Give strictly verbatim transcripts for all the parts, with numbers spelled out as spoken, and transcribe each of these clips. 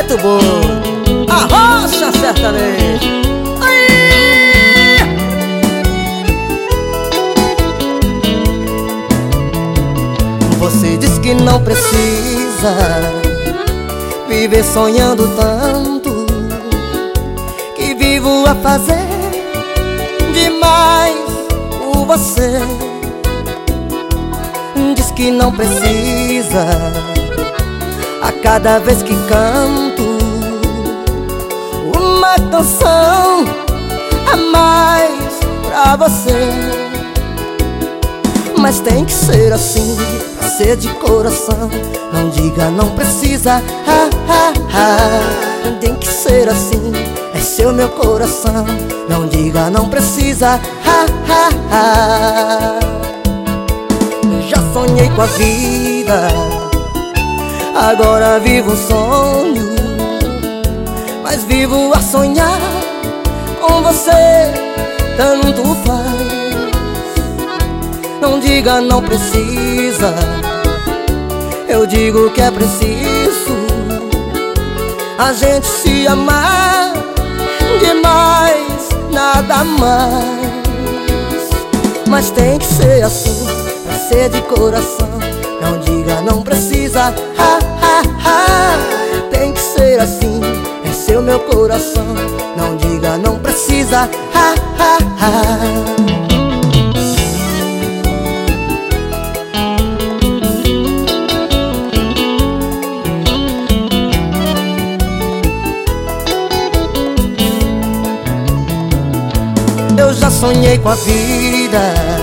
Beto Boi, a rocha sertaneja. Aí! Você diz que não precisa viver sonhando tanto, que vivo a fazer demais por você. Diz que não precisa a cada vez que canto uma canção a mais pra você. Mas tem que ser assim, pra ser de coração. Não diga não precisa, ah, ah, ah. Tem que ser assim, é seu meu coração. Não diga não precisa, ah, ah, ah. Já sonhei com a vida, agora vivo um sonho, mas vivo a sonhar com você, tanto faz. Não diga não precisa, eu digo que é preciso a gente se amar demais, nada mais. Mas tem que ser assim, pra ser de coração. Não diga não precisa, ah, ah, ah. Tem que ser assim, é seu meu coração. Não diga não precisa, ah, ah, ah. Eu já sonhei com a vida,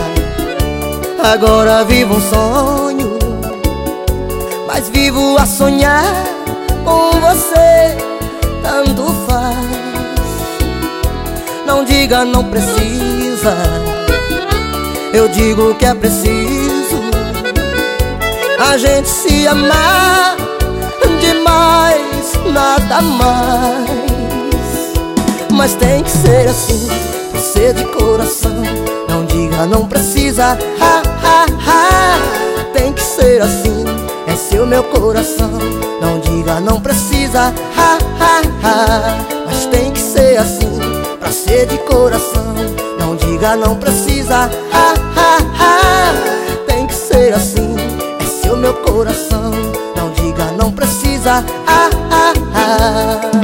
agora vivo um sonho, mas vivo a sonhar com você, tanto faz. Não diga não precisa, eu digo que é preciso a gente se amar demais, nada mais. Mas tem que ser assim, pra ser de coração. Não diga não precisa, ah, ah, ah. Tem que ser assim, é seu meu coração. Não diga não precisa, ah, ah, ah. Mas tem que ser assim, pra ser de coração. Não diga não precisa, ah, ah, ah. Tem que ser assim, é seu meu coração. Não diga não precisa, ah, ah, ah.